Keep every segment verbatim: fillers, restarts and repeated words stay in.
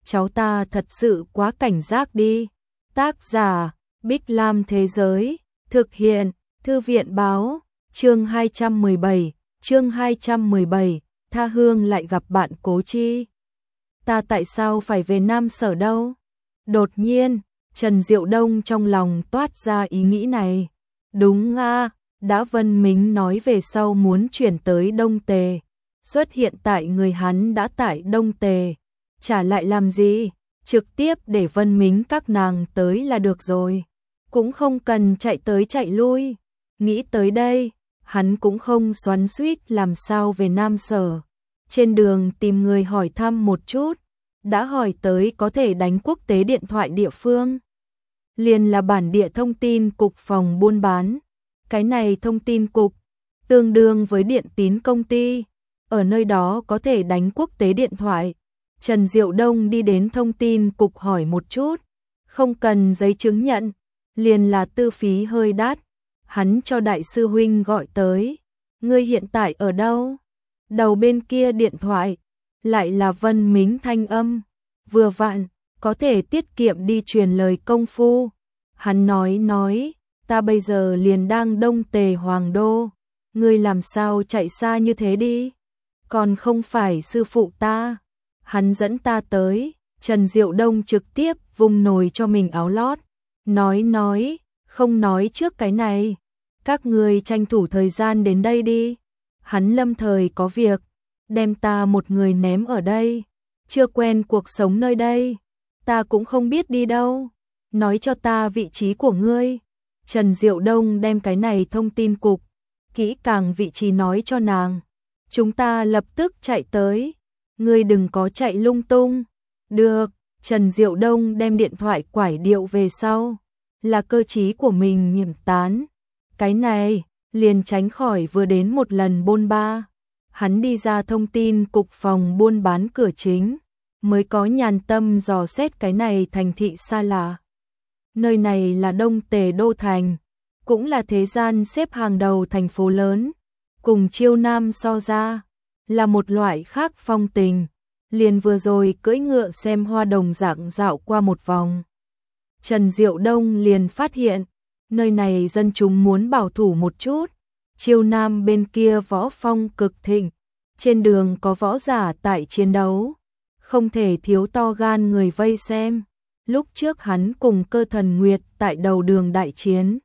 cháu ta thật sự quá cảnh giác đi. Tác giả, Bích Lam Thế Giới, thực hiện, Thư viện Báo, chương hai trăm mười bảy, chương hai trăm mười bảy, Tha Hương lại gặp bạn Cố Chi. Ta tại sao phải về Nam Sở đâu? Đột nhiên, Trần Diệu Đông trong lòng toát ra ý nghĩ này. Đúng nga, đã Vân Mính nói về sau muốn chuyển tới Đông Tề. Xuất hiện tại người hắn đã tại Đông Tề. Trả lại làm gì? Trực tiếp để Vân Mính các nàng tới là được rồi. Cũng không cần chạy tới chạy lui. Nghĩ tới đây, hắn cũng không xoắn xuýt làm sao về Nam Sở. Trên đường tìm người hỏi thăm một chút. Đã hỏi tới có thể đánh quốc tế điện thoại địa phương. Liền là bản địa thông tin cục phòng buôn bán. Cái này thông tin cục, tương đương với điện tín công ty. Ở nơi đó có thể đánh quốc tế điện thoại. Trần Diệu Đông đi đến thông tin cục hỏi một chút. Không cần giấy chứng nhận. Liền là tư phí hơi đắt. Hắn cho đại sư huynh gọi tới. Ngươi hiện tại ở đâu? Đầu bên kia điện thoại. Lại là Vân Mính thanh âm. Vừa vặn, có thể tiết kiệm đi truyền lời công phu. Hắn nói nói, ta bây giờ liền đang Đông Tề Hoàng Đô. Ngươi làm sao chạy xa như thế đi? Còn không phải sư phụ ta. Hắn dẫn ta tới. Trần Diệu Đông trực tiếp vung nồi cho mình áo lót. Nói nói, không nói trước cái này. Các ngươi tranh thủ thời gian đến đây đi. Hắn lâm thời có việc. Đem ta một người ném ở đây. Chưa quen cuộc sống nơi đây. Ta cũng không biết đi đâu. Nói cho ta vị trí của ngươi. Trần Diệu Đông đem cái này thông tin cục. Kỹ càng vị trí nói cho nàng. Chúng ta lập tức chạy tới. Ngươi đừng có chạy lung tung. Được. Trần Diệu Đông đem điện thoại quải điệu về sau. Là cơ trí của mình nhiễm tán. Cái này, liền tránh khỏi vừa đến một lần bôn ba. Hắn đi ra thông tin cục phòng buôn bán cửa chính. Mới có nhàn tâm dò xét cái này thành thị xa lạ. Nơi này là Đông Tề Đô Thành. Cũng là thế gian xếp hàng đầu thành phố lớn. Cùng Chiêu Nam so ra. Là một loại khác phong tình. Liền vừa rồi cưỡi ngựa xem hoa đồng dạng dạo qua một vòng. Trần Diệu Đông liền phát hiện. Nơi này dân chúng muốn bảo thủ một chút. Chiêu Nam bên kia võ phong cực thịnh. Trên đường có võ giả tại chiến đấu. Không thể thiếu to gan người vây xem. Lúc trước hắn cùng Cơ Thần Nguyệt tại đầu đường đại chiến.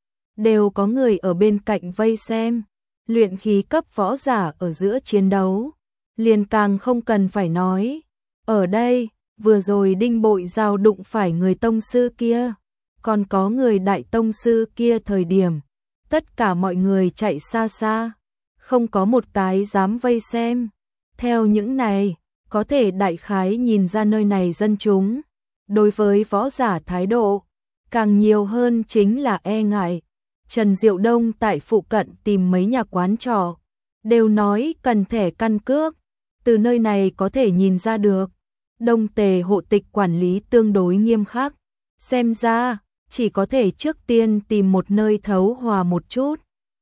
Đều có người ở bên cạnh vây xem. Luyện khí cấp võ giả ở giữa chiến đấu. Liền càng không cần phải nói. Ở đây, vừa rồi Đinh Bội Giao đụng phải người tông sư kia. Còn có người đại tông sư kia thời điểm. Tất cả mọi người chạy xa xa. Không có một cái dám vây xem. Theo những này, có thể đại khái nhìn ra nơi này dân chúng. Đối với võ giả thái độ, càng nhiều hơn chính là e ngại. Trần Diệu Đông tại phụ cận tìm mấy nhà quán trọ. Đều nói cần thẻ căn cước. Từ nơi này có thể nhìn ra được. Đông Tề hộ tịch quản lý tương đối nghiêm khắc. Xem ra, chỉ có thể trước tiên tìm một nơi thấu hòa một chút.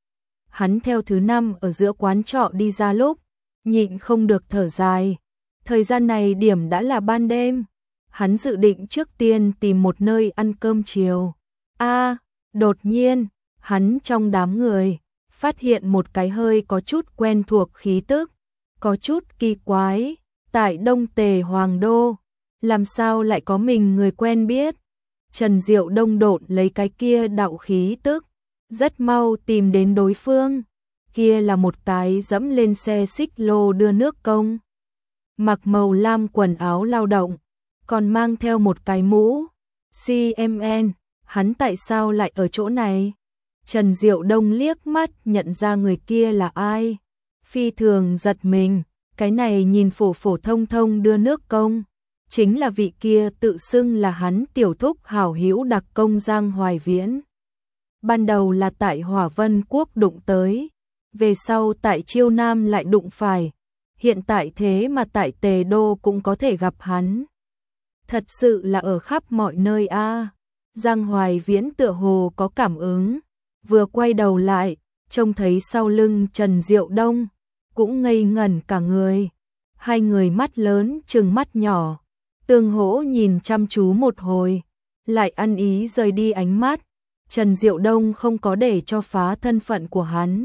Hắn theo thứ năm ở giữa quán trọ đi ra lúc, nhịn không được thở dài. Thời gian này điểm đã là ban đêm. Hắn dự định trước tiên tìm một nơi ăn cơm chiều. A, đột nhiên, hắn trong đám người, phát hiện một cái hơi có chút quen thuộc khí tức. Có chút kỳ quái, tại Đông Tề Hoàng Đô, làm sao lại có mình người quen biết. Trần Diệu Đông độn lấy cái kia đạo khí tức, rất mau tìm đến đối phương. Kia là một cái dẫm lên xe xích lô đưa nước công. Mặc màu lam quần áo lao động, còn mang theo một cái mũ. xê em en, hắn tại sao lại ở chỗ này? Trần Diệu Đông liếc mắt nhận ra người kia là ai. Phi thường giật mình, cái này nhìn phổ phổ thông thông đưa nước công. Chính là vị kia tự xưng là hắn tiểu thúc hảo hữu đặc công Giang Hoài Viễn. Ban đầu là tại Hỏa Vân Quốc đụng tới, về sau tại Chiêu Nam lại đụng phải, hiện tại thế mà tại Tề Đô cũng có thể gặp hắn. Thật sự là ở khắp mọi nơi a. À. Giang Hoài Viễn tựa hồ có cảm ứng, vừa quay đầu lại, trông thấy sau lưng Trần Diệu Đông, cũng ngây ngẩn cả người. Hai người mắt lớn trừng mắt nhỏ, Tương Hỗ nhìn chăm chú một hồi, lại ăn ý rời đi ánh mắt. Trần Diệu Đông không có để cho phá thân phận của hắn.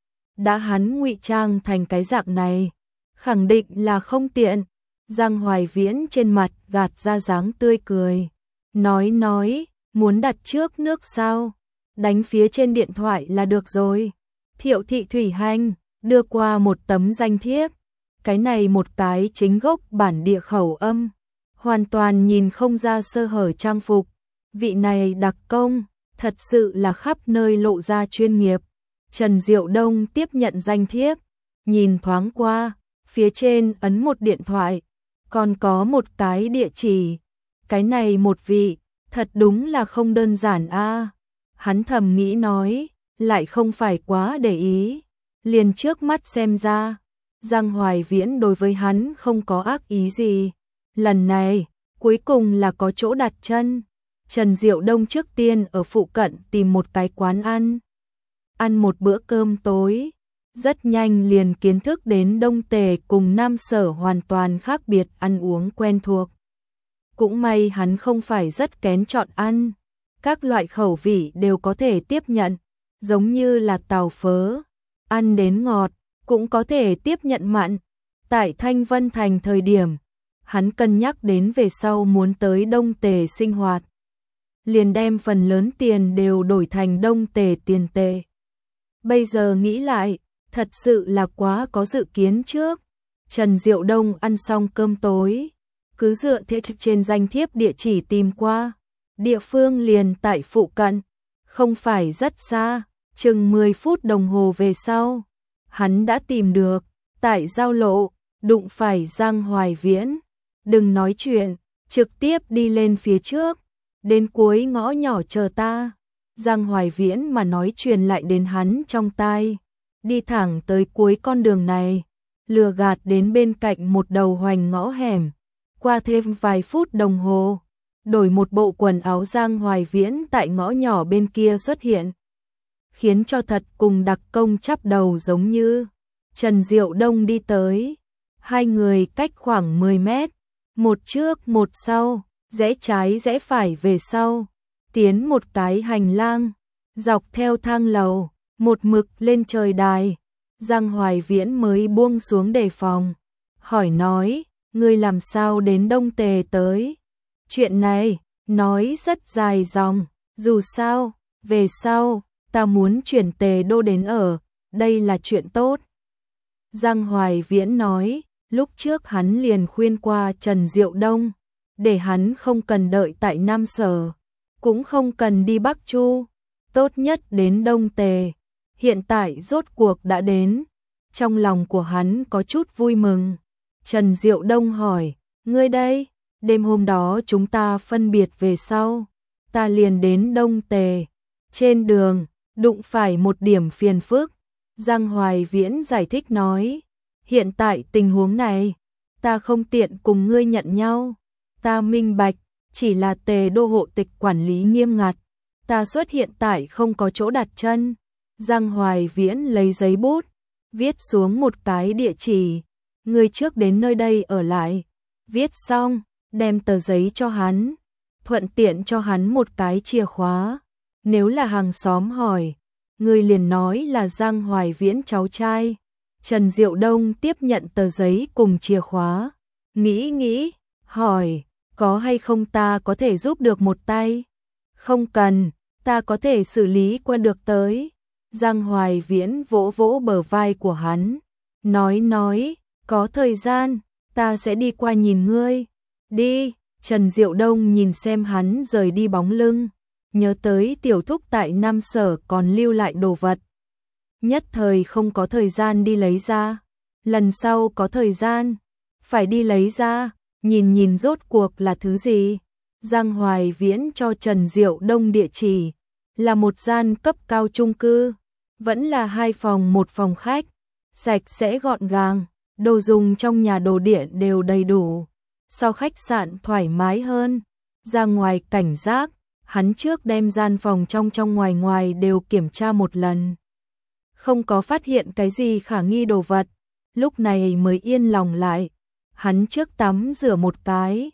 Đã hắn ngụy trang thành cái dạng này, khẳng định là không tiện. Giang Hoài Viễn trên mặt gạt ra dáng tươi cười. Nói nói, muốn đặt trước nước sao? Đánh phía trên điện thoại là được rồi. Thiệu Thị Thủy Hành đưa qua một tấm danh thiếp. Cái này một cái chính gốc bản địa khẩu âm, hoàn toàn nhìn không ra sơ hở trang phục. Vị này đặc công, thật sự là khắp nơi lộ ra chuyên nghiệp. Trần Diệu Đông tiếp nhận danh thiếp, nhìn thoáng qua, phía trên ấn một điện thoại, còn có một cái địa chỉ. Cái này một vị, thật đúng là không đơn giản a. Hắn thầm nghĩ nói, lại không phải quá để ý. Liền trước mắt xem ra, Giang Hoài Viễn đối với hắn không có ác ý gì. Lần này, cuối cùng là có chỗ đặt chân. Trần Diệu Đông trước tiên ở phụ cận tìm một cái quán ăn. Ăn một bữa cơm tối. Rất nhanh liền kiến thức đến Đông Tề cùng Nam Sở hoàn toàn khác biệt ăn uống quen thuộc. Cũng may hắn không phải rất kén chọn ăn. Các loại khẩu vị đều có thể tiếp nhận. Giống như là tàu phớ, ăn đến ngọt, cũng có thể tiếp nhận mặn. Tại Thanh Vân Thành thời điểm, hắn cân nhắc đến về sau muốn tới Đông Tề sinh hoạt. Liền đem phần lớn tiền đều đổi thành Đông Tề tiền tệ. Bây giờ nghĩ lại, thật sự là quá có dự kiến trước. Trần Diệu Đông ăn xong cơm tối, cứ dựa theo trên danh thiếp địa chỉ tìm qua. Địa phương liền tại phụ cận, không phải rất xa, chừng mười phút đồng hồ về sau. Hắn đã tìm được, tại giao lộ, đụng phải Giang Hoài Viễn. Đừng nói chuyện, trực tiếp đi lên phía trước, đến cuối ngõ nhỏ chờ ta. Giang Hoài Viễn mà nói truyền lại đến hắn trong tai. Đi thẳng tới cuối con đường này, lừa gạt đến bên cạnh một đầu hoành ngõ hẻm. Qua thêm vài phút đồng hồ, đổi một bộ quần áo Giang Hoài Viễn tại ngõ nhỏ bên kia xuất hiện. Khiến cho thật cùng đặc công chắp đầu giống như. Trần Diệu Đông đi tới, hai người cách khoảng mười mét, một trước một sau, rẽ trái rẽ phải về sau, tiến một cái hành lang, dọc theo thang lầu, một mực lên trời đài. Giang Hoài Viễn mới buông xuống đề phòng, hỏi nói, ngươi làm sao đến Đông Tề tới? Chuyện này, nói rất dài dòng, dù sao, về sau, ta muốn chuyển Tề Đô đến ở, đây là chuyện tốt. Giang Hoài Viễn nói, lúc trước hắn liền khuyên qua Trần Diệu Đông, để hắn không cần đợi tại Nam Sở, cũng không cần đi Bắc Chu, tốt nhất đến Đông Tề. Hiện tại rốt cuộc đã đến, trong lòng của hắn có chút vui mừng. Trần Diệu Đông hỏi, ngươi đây, đêm hôm đó chúng ta phân biệt về sau, ta liền đến Đông Tề. Trên đường, đụng phải một điểm phiền phức. Giang Hoài Viễn giải thích nói, hiện tại tình huống này, ta không tiện cùng ngươi nhận nhau. Ta minh bạch, chỉ là Tề Đô hộ tịch quản lý nghiêm ngặt, ta xuất hiện tại không có chỗ đặt chân. Giang Hoài Viễn lấy giấy bút, viết xuống một cái địa chỉ, ngươi trước đến nơi đây ở lại. Viết xong, đem tờ giấy cho hắn, thuận tiện cho hắn một cái chìa khóa. Nếu là hàng xóm hỏi, ngươi liền nói là Giang Hoài Viễn cháu trai. Trần Diệu Đông tiếp nhận tờ giấy cùng chìa khóa, nghĩ nghĩ, hỏi, có hay không ta có thể giúp được một tay? Không cần, ta có thể xử lý qua được tới. Giang Hoài Viễn vỗ vỗ bờ vai của hắn, nói nói, có thời gian, ta sẽ đi qua nhìn ngươi. Đi. Trần Diệu Đông nhìn xem hắn rời đi bóng lưng, nhớ tới tiểu thúc tại Nam Sở còn lưu lại đồ vật. Nhất thời không có thời gian đi lấy ra, lần sau có thời gian, phải đi lấy ra, nhìn nhìn rốt cuộc là thứ gì. Giang Hoài Viễn cho Trần Diệu Đông địa chỉ, là một gian cấp cao chung cư, vẫn là hai phòng một phòng khách, sạch sẽ gọn gàng, đồ dùng trong nhà đồ điện đều đầy đủ. So khách sạn thoải mái hơn. Ra ngoài cảnh giác, hắn trước đem gian phòng trong trong ngoài ngoài đều kiểm tra một lần. Không có phát hiện cái gì khả nghi đồ vật, lúc này mới yên lòng lại. Hắn trước tắm rửa một cái,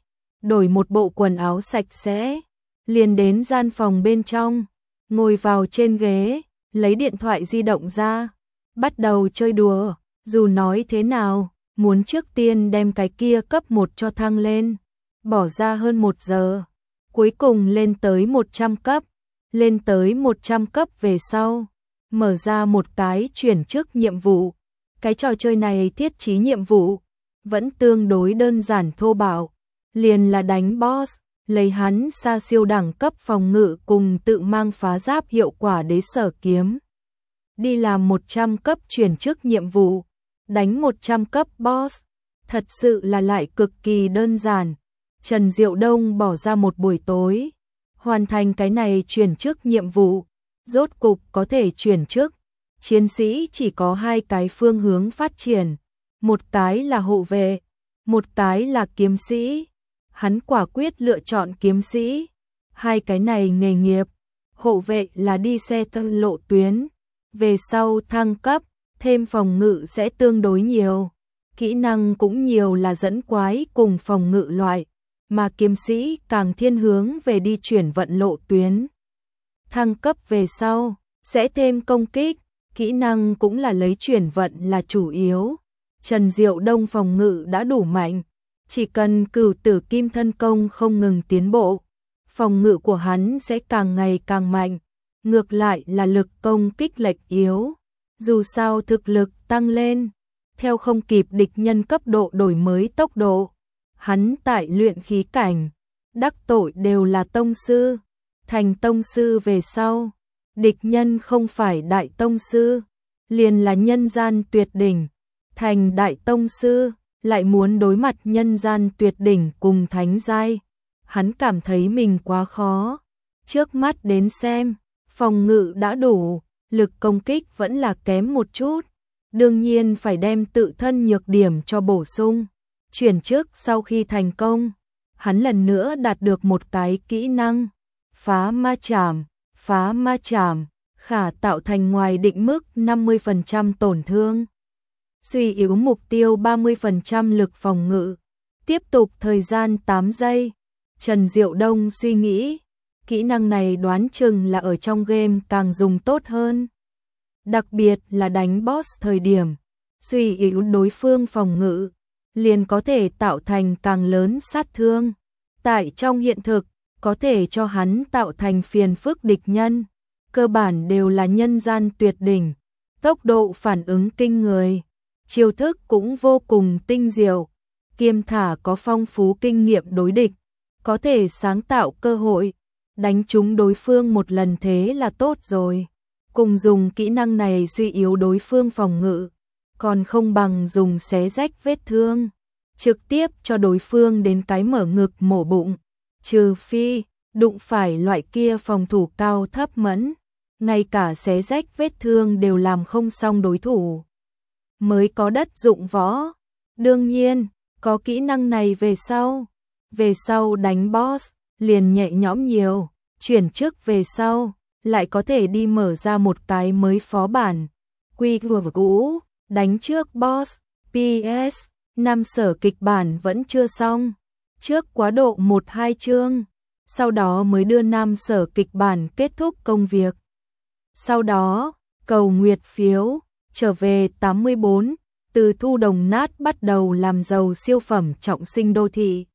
đổi một bộ quần áo sạch sẽ, liền đến gian phòng bên trong, ngồi vào trên ghế, lấy điện thoại di động ra, bắt đầu chơi đùa, dù nói thế nào, muốn trước tiên đem cái kia cấp một cho thăng lên, bỏ ra hơn một giờ, cuối cùng lên tới một trăm cấp, lên tới một trăm cấp về sau, mở ra một cái chuyển chức nhiệm vụ. Cái trò chơi này thiết trí nhiệm vụ vẫn tương đối đơn giản thô bạo, liền là đánh boss, lấy hắn xa siêu đẳng cấp phòng ngự cùng tự mang phá giáp hiệu quả đế sở kiếm. Đi làm một trăm cấp chuyển chức nhiệm vụ, đánh một trăm cấp boss, thật sự là lại cực kỳ đơn giản. Trần Diệu Đông bỏ ra một buổi tối, hoàn thành cái này chuyển chức nhiệm vụ, rốt cục có thể chuyển chức. Chiến sĩ chỉ có hai cái phương hướng phát triển, một cái là hộ vệ, một cái là kiếm sĩ. Hắn quả quyết lựa chọn kiếm sĩ. Hai cái này nghề nghiệp, hộ vệ là đi xe tân lộ tuyến, về sau thăng cấp, thêm phòng ngự sẽ tương đối nhiều, kỹ năng cũng nhiều là dẫn quái cùng phòng ngự loại, mà kiếm sĩ càng thiên hướng về đi chuyển vận lộ tuyến. Thăng cấp về sau, sẽ thêm công kích, kỹ năng cũng là lấy chuyển vận là chủ yếu. Trần Diệu Đông phòng ngự đã đủ mạnh, chỉ cần cửu tử kim thân công không ngừng tiến bộ, phòng ngự của hắn sẽ càng ngày càng mạnh, ngược lại là lực công kích lệch yếu. Dù sao thực lực tăng lên, theo không kịp địch nhân cấp độ đổi mới tốc độ, hắn tại luyện khí cảnh, đắc tội đều là tông sư, thành tông sư về sau, địch nhân không phải đại tông sư, liền là nhân gian tuyệt đỉnh, thành đại tông sư, lại muốn đối mặt nhân gian tuyệt đỉnh cùng thánh giai, hắn cảm thấy mình quá khó. Trước mắt đến xem, phòng ngự đã đủ, lực công kích vẫn là kém một chút, đương nhiên phải đem tự thân nhược điểm cho bổ sung. Chuyển chức sau khi thành công, hắn lần nữa đạt được một cái kỹ năng, phá ma chảm, phá ma chảm, khả tạo thành ngoài định mức năm mươi phần trăm tổn thương, suy yếu mục tiêu ba mươi phần trăm lực phòng ngự, tiếp tục thời gian tám giây. Trần Diệu Đông suy nghĩ, kỹ năng này đoán chừng là ở trong game càng dùng tốt hơn. Đặc biệt là đánh boss thời điểm, suy yếu đối phương phòng ngự, liền có thể tạo thành càng lớn sát thương. Tại trong hiện thực, có thể cho hắn tạo thành phiền phức địch nhân, cơ bản đều là nhân gian tuyệt đỉnh, tốc độ phản ứng kinh người, chiêu thức cũng vô cùng tinh diệu, kiêm thả có phong phú kinh nghiệm đối địch, có thể sáng tạo cơ hội, đánh trúng đối phương một lần thế là tốt rồi. Cùng dùng kỹ năng này suy yếu đối phương phòng ngự, còn không bằng dùng xé rách vết thương, trực tiếp cho đối phương đến cái mở ngực mổ bụng, trừ phi đụng phải loại kia phòng thủ cao thấp mẫn, ngay cả xé rách vết thương đều làm không xong đối thủ, mới có đất dụng võ. Đương nhiên, có kỹ năng này về sau, về sau đánh boss liền nhẹ nhõm nhiều, chuyển chức về sau lại có thể đi mở ra một cái mới phó bản, quy vừa cũ, đánh trước boss. pê ét, năm sở kịch bản vẫn chưa xong, trước quá độ một hai chương, sau đó mới đưa năm sở kịch bản kết thúc công việc. Sau đó, cầu nguyệt phiếu, trở về tám mươi bốn, từ thu đồng nát bắt đầu làm giàu siêu phẩm trọng sinh đô thị.